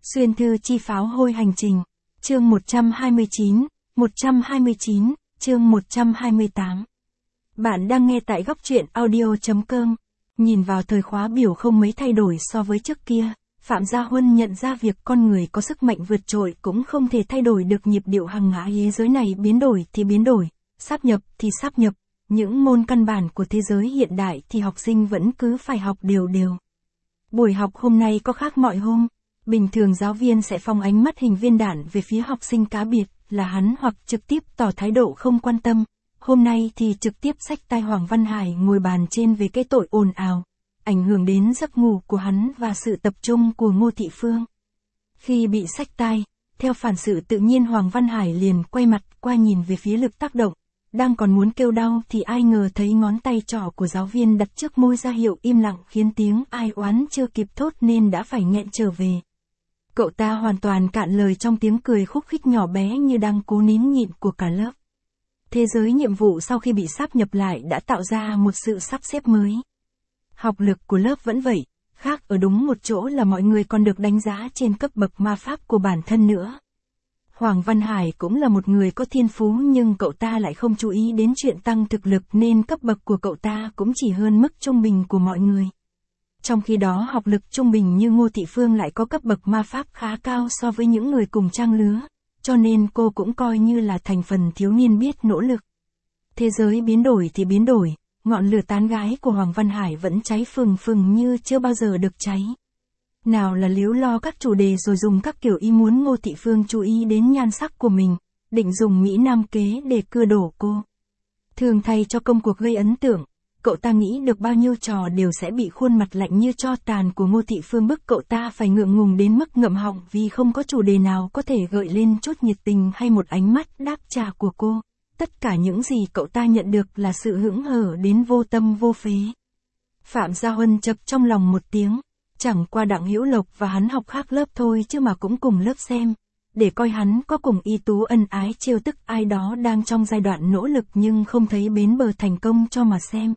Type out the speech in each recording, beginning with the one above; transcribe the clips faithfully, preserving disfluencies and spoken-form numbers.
Xuyên thư chi pháo hôi hành trình. Chương một trăm hai mươi chín, một trăm hai mươi chín, chương một trăm hai mươi tám. Bạn đang nghe tại góc truyện audio.com. Nhìn vào thời khóa biểu không mấy thay đổi so với trước kia, Phạm Gia Huân nhận ra việc con người có sức mạnh vượt trội cũng không thể thay đổi được nhịp điệu hằng ngã thế giới này, biến đổi thì biến đổi, sáp nhập thì sáp nhập, những môn căn bản của thế giới hiện đại thì học sinh vẫn cứ phải học đều đều. Buổi học hôm nay có khác mọi hôm. Bình thường giáo viên sẽ phóng ánh mắt hình viên đạn về phía học sinh cá biệt, là hắn hoặc trực tiếp tỏ thái độ không quan tâm. Hôm nay thì trực tiếp xách tay Hoàng Văn Hải ngồi bàn trên về cái tội ồn ào, ảnh hưởng đến giấc ngủ của hắn và sự tập trung của Ngô Thị Phương. Khi bị xách tay, theo phản xạ tự nhiên Hoàng Văn Hải liền quay mặt qua nhìn về phía lực tác động, đang còn muốn kêu đau thì ai ngờ thấy ngón tay trỏ của giáo viên đặt trước môi ra hiệu im lặng, khiến tiếng ai oán chưa kịp thốt nên đã phải nghẹn trở về. Cậu ta hoàn toàn cạn lời trong tiếng cười khúc khích nhỏ bé như đang cố nín nhịn của cả lớp. Thế giới nhiệm vụ sau khi bị sáp nhập lại đã tạo ra một sự sắp xếp mới. Học lực của lớp vẫn vậy, khác ở đúng một chỗ là mọi người còn được đánh giá trên cấp bậc ma pháp của bản thân nữa. Hoàng Văn Hải cũng là một người có thiên phú nhưng cậu ta lại không chú ý đến chuyện tăng thực lực nên cấp bậc của cậu ta cũng chỉ hơn mức trung bình của mọi người. Trong khi đó học lực trung bình như Ngô Thị Phương lại có cấp bậc ma pháp khá cao so với những người cùng trang lứa, cho nên cô cũng coi như là thành phần thiếu niên biết nỗ lực. Thế giới biến đổi thì biến đổi, ngọn lửa tán gái của Hoàng Văn Hải vẫn cháy phừng phừng như chưa bao giờ được cháy. Nào là líu lo các chủ đề rồi dùng các kiểu ý muốn Ngô Thị Phương chú ý đến nhan sắc của mình, định dùng Mỹ Nam kế để cưa đổ cô. Thường thay cho công cuộc gây ấn tượng, cậu ta nghĩ được bao nhiêu trò đều sẽ bị khuôn mặt lạnh như tro tàn của Ngô Thị Phương bức cậu ta phải ngượng ngùng đến mức ngậm họng vì không có chủ đề nào có thể gợi lên chút nhiệt tình hay một ánh mắt đáp trả của cô. Tất cả những gì cậu ta nhận được là sự hững hờ đến vô tâm vô phế. Phạm Gia Huân chậc trong lòng một tiếng, chẳng qua Đặng Hữu Lộc và hắn học khác lớp thôi chứ mà cũng cùng lớp xem, để coi hắn có cùng ý tú ân ái trêu tức ai đó đang trong giai đoạn nỗ lực nhưng không thấy bến bờ thành công cho mà xem.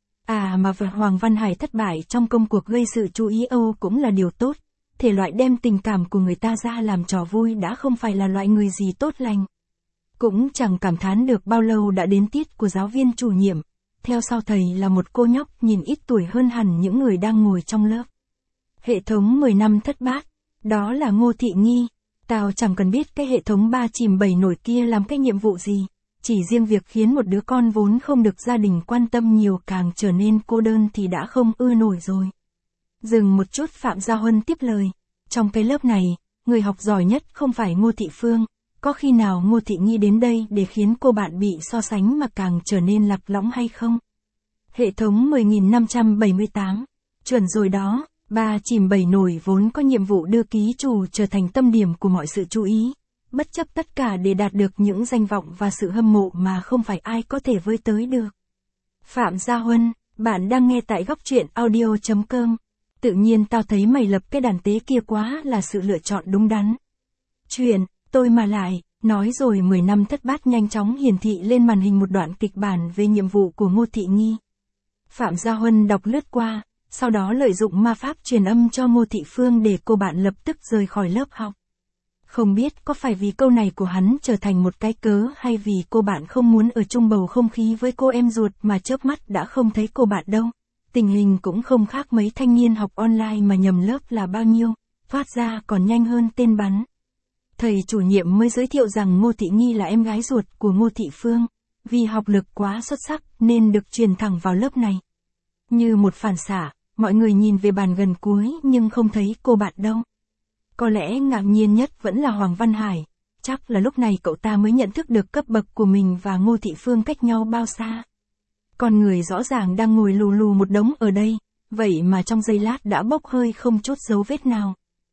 À mà việc Hoàng Văn Hải thất bại trong công cuộc gây sự chú ý Âu cũng là điều tốt, thể loại đem tình cảm của người ta ra làm trò vui đã không phải là loại người gì tốt lành. Cũng chẳng cảm thán được bao lâu đã đến tiết của giáo viên chủ nhiệm, theo sau thầy là một cô nhóc nhìn ít tuổi hơn hẳn những người đang ngồi trong lớp. Hệ thống mười năm thất bát, đó là Ngô Thị Nghi, tao chẳng cần biết cái hệ thống ba chìm bảy nổi kia làm cái nhiệm vụ gì. Chỉ riêng việc khiến một đứa con vốn không được gia đình quan tâm nhiều càng trở nên cô đơn thì đã không ưa nổi rồi. Dừng một chút Phạm Gia Huân tiếp lời. Trong cái lớp này, người học giỏi nhất không phải Ngô Thị Phương. Có khi nào Ngô Thị Nghi đến đây để khiến cô bạn bị so sánh mà càng trở nên lạc lõng hay không? Hệ thống mười nghìn năm trăm bảy mươi tám. Chuẩn rồi đó, ba chìm bảy nổi vốn có nhiệm vụ đưa ký chủ trở thành tâm điểm của mọi sự chú ý. Bất chấp tất cả để đạt được những danh vọng và sự hâm mộ mà không phải ai có thể với tới được. Phạm Gia Huân, bạn đang nghe tại góc truyện audio.com. Tự nhiên tao thấy mày lập cái đàn tế kia quá là sự lựa chọn đúng đắn. Chuyện, tôi mà lại, nói rồi mười năm thất bát nhanh chóng hiển thị lên màn hình một đoạn kịch bản về nhiệm vụ của Ngô Thị Nghi. Phạm Gia Huân đọc lướt qua, sau đó lợi dụng ma pháp truyền âm cho Ngô Thị Phương để cô bạn lập tức rời khỏi lớp học. Không biết có phải vì câu này của hắn trở thành một cái cớ hay vì cô bạn không muốn ở chung bầu không khí với cô em ruột mà chớp mắt đã không thấy cô bạn đâu. Tình hình cũng không khác mấy thanh niên học online mà nhầm lớp là bao nhiêu, thoát ra còn nhanh hơn tên bắn. Thầy chủ nhiệm mới giới thiệu rằng Ngô Thị Nghi là em gái ruột của Ngô Thị Phương, vì học lực quá xuất sắc nên được truyền thẳng vào lớp này. Như một phản xạ, mọi người nhìn về bàn gần cuối nhưng không thấy cô bạn đâu. Có lẽ ngạc nhiên nhất vẫn là Hoàng Văn Hải, chắc là lúc này cậu ta mới nhận thức được cấp bậc của mình và Ngô Thị Phương cách nhau bao xa. Con người rõ ràng đang ngồi lù lù một đống ở đây, vậy mà trong giây lát đã bốc hơi không chút dấu vết nào.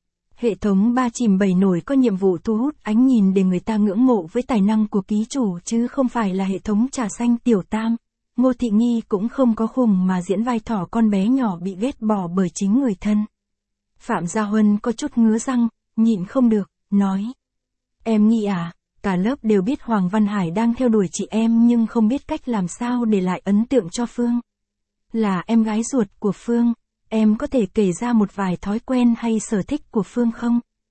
Hệ thống ba chìm bảy nổi có nhiệm vụ thu hút ánh nhìn để người ta ngưỡng mộ với tài năng của ký chủ chứ không phải là hệ thống trà xanh tiểu tam. Ngô Thị Nghi cũng không có khùng mà diễn vai thỏ con bé nhỏ bị ghét bỏ bởi chính người thân. Phạm Gia Huân có chút ngứa răng, nhịn không được, nói. Em Nghi à, cả lớp đều biết Hoàng Văn Hải đang theo đuổi chị em nhưng không biết cách làm sao để lại ấn tượng cho Phương. Là em gái ruột của Phương, em có thể kể ra một vài thói quen hay sở thích của Phương không?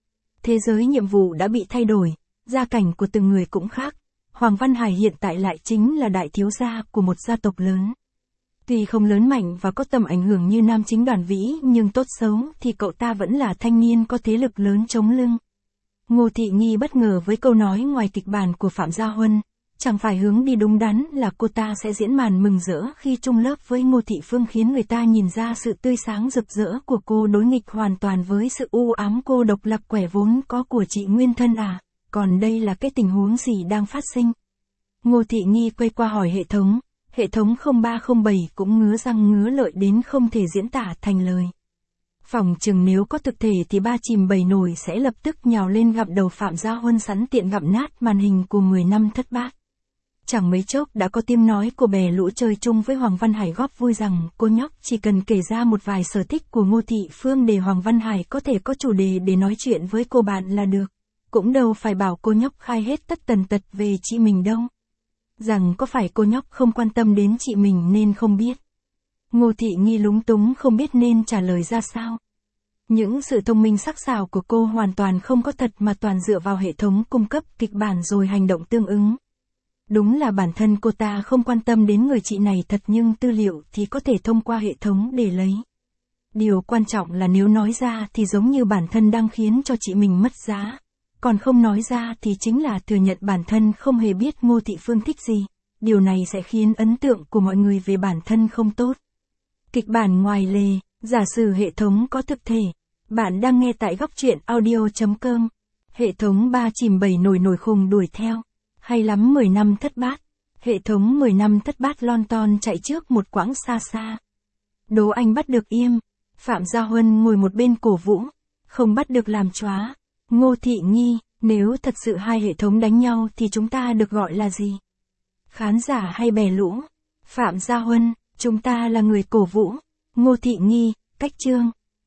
Thế giới nhiệm vụ đã bị thay đổi, gia cảnh của từng người cũng khác. Hoàng Văn Hải hiện tại lại chính là đại thiếu gia của một gia tộc lớn. Tuy không lớn mạnh và có tầm ảnh hưởng như nam chính Đoàn Vĩ, nhưng tốt xấu thì cậu ta vẫn là thanh niên có thế lực lớn chống lưng. Ngô Thị Nghi bất ngờ với câu nói ngoài kịch bản của Phạm Gia Huân, chẳng phải hướng đi đúng đắn là cô ta sẽ diễn màn mừng rỡ khi chung lớp với Ngô Thị Phương, khiến người ta nhìn ra sự tươi sáng rực rỡ của cô đối nghịch hoàn toàn với sự u ám cô độc lạc quẻ vốn có của chị nguyên thân à, còn đây là cái tình huống gì đang phát sinh? Ngô Thị Nghi quay qua hỏi hệ thống, hệ thống không ba không bảy cũng ngứa răng ngứa lợi đến không thể diễn tả thành lời. Phỏng chừng nếu có thực thể thì ba chìm bảy nổi sẽ lập tức nhào lên gặm đầu Phạm Gia Huân, sẵn tiện gặm nát màn hình của mười năm thất bát. Chẳng mấy chốc đã có tiếng nói của bè lũ chơi chung với Hoàng Văn Hải góp vui rằng cô nhóc chỉ cần kể ra một vài sở thích của Ngô Thị Phương để Hoàng Văn Hải có thể có chủ đề để nói chuyện với cô bạn là được. Cũng đâu phải bảo cô nhóc khai hết tất tần tật về chị mình đâu. Rằng có phải cô nhóc không quan tâm đến chị mình nên không biết. Ngô Thị Nghi lúng túng không biết nên trả lời ra sao. Những sự thông minh sắc sảo của cô hoàn toàn không có thật mà toàn dựa vào hệ thống cung cấp kịch bản rồi hành động tương ứng. Đúng là bản thân cô ta không quan tâm đến người chị này thật, nhưng tư liệu thì có thể thông qua hệ thống để lấy. Điều quan trọng là nếu nói ra thì giống như bản thân đang khiến cho chị mình mất giá. Còn không nói ra thì chính là thừa nhận bản thân không hề biết Ngô Thị Phương thích gì. Điều này sẽ khiến ấn tượng của mọi người về bản thân không tốt. Kịch bản ngoài lề, giả sử hệ thống có thực thể. Bạn đang nghe tại góc truyện audio chấm com. Hệ thống ba chìm bảy nổi nổi khùng đuổi theo. Hay lắm mười năm thất bát. Hệ thống mười năm thất bát lon ton chạy trước một quãng xa xa. Đố anh bắt được im. Phạm Gia Huân ngồi một bên cổ vũ. Không bắt được làm chóa. Ngô Thị Nghi, nếu thật sự hai hệ thống đánh nhau thì chúng ta được gọi là gì? Khán giả hay bè lũ? Phạm Gia Huân, chúng ta là người cổ vũ. Ngô Thị Nghi, cách chương.